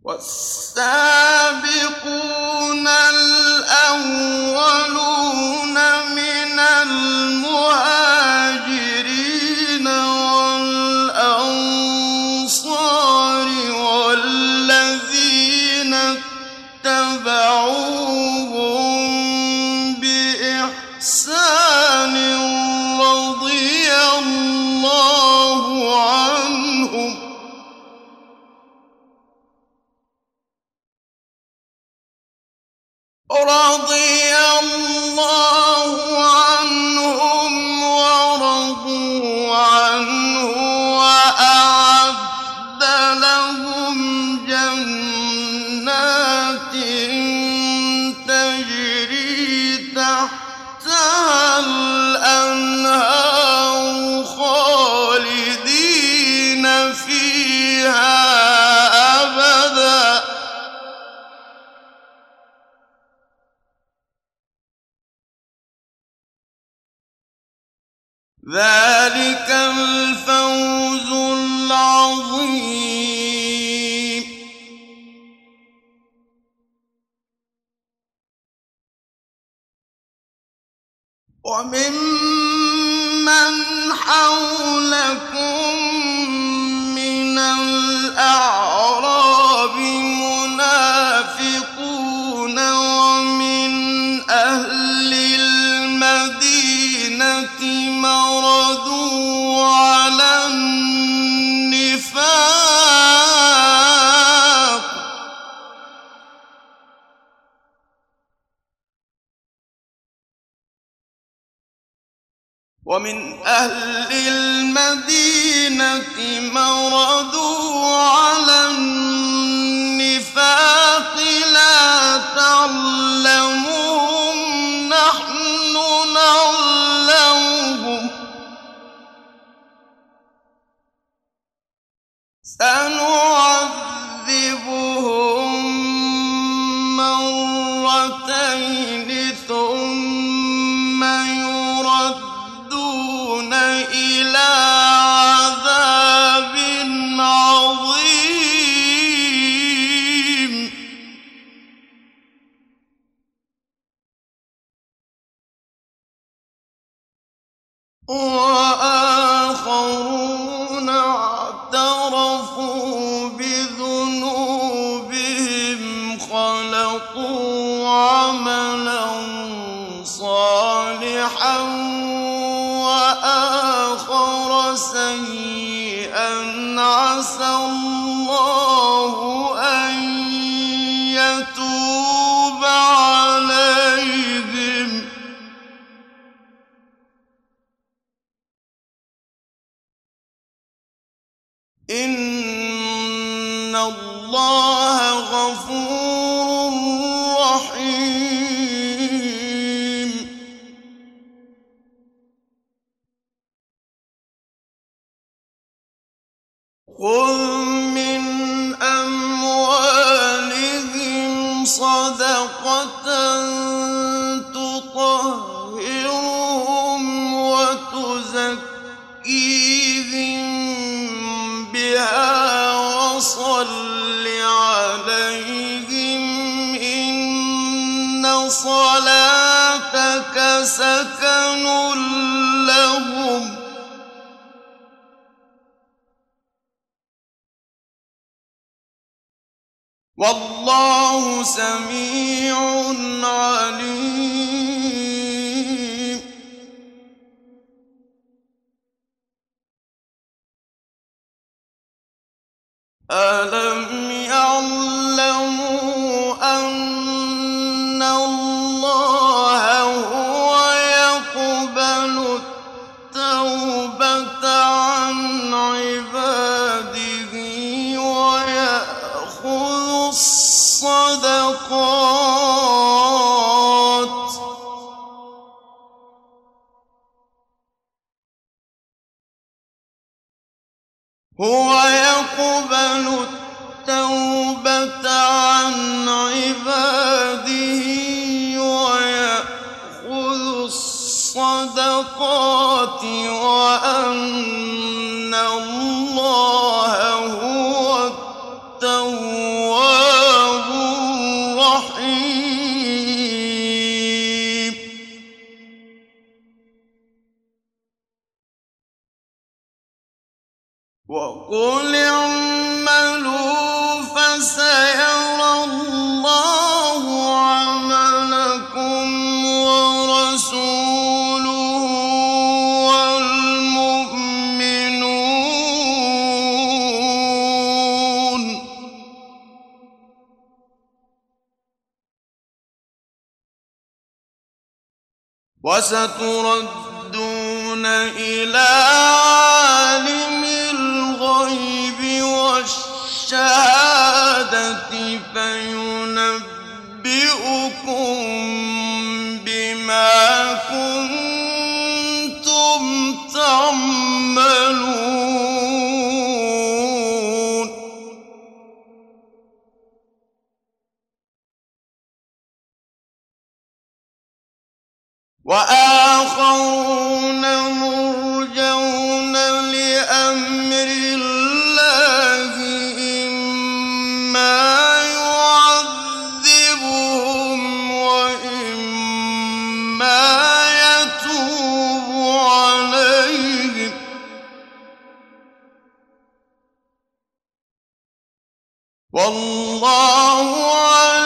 والسابقون الأولون من المهاجرين والأنصار والذين اتبعوهم بإحسان رضي الله عنهم ورضوا عنه وأعد لهم جنات تجري تحتها الأنهار خالدين فيها أبدا ذلك الفوز العظيم. وممن حولكم من الأعراب منافقون ومن أهل المدينة مردوا على النفاق لا تعلمهم نحن نعلمهم سنعذبهم مرتين ثم يردون إلى عذاب عظيم وآخرون اعترفوا بذنوبهم خلقوا عملا صالحا وآخر سيئا عسى الله أن يتوب عليهم إن الله غفور رحيم. خذ من أموالهم صدقة تطهرهم وتزكيهم بها وصل عليهم إن صلاتك سكن لهم والله سميع عليم. ألم يعلموا أن الله هو يقبل التوبة عن عباده ويأخذ الصدقات هو يقبل التوبة عن عباده ويأخذ الصدقات وأن الله هو التواب وقل اعملوا فسيرى الله عملكم ورسوله والمؤمنون وستردون إلى عالم الغيب والشهادة فينبئكم بما كنتم تعملون وآخرون مرجون لأمر الله إما يعذبهم وإما يتوب عليهم والله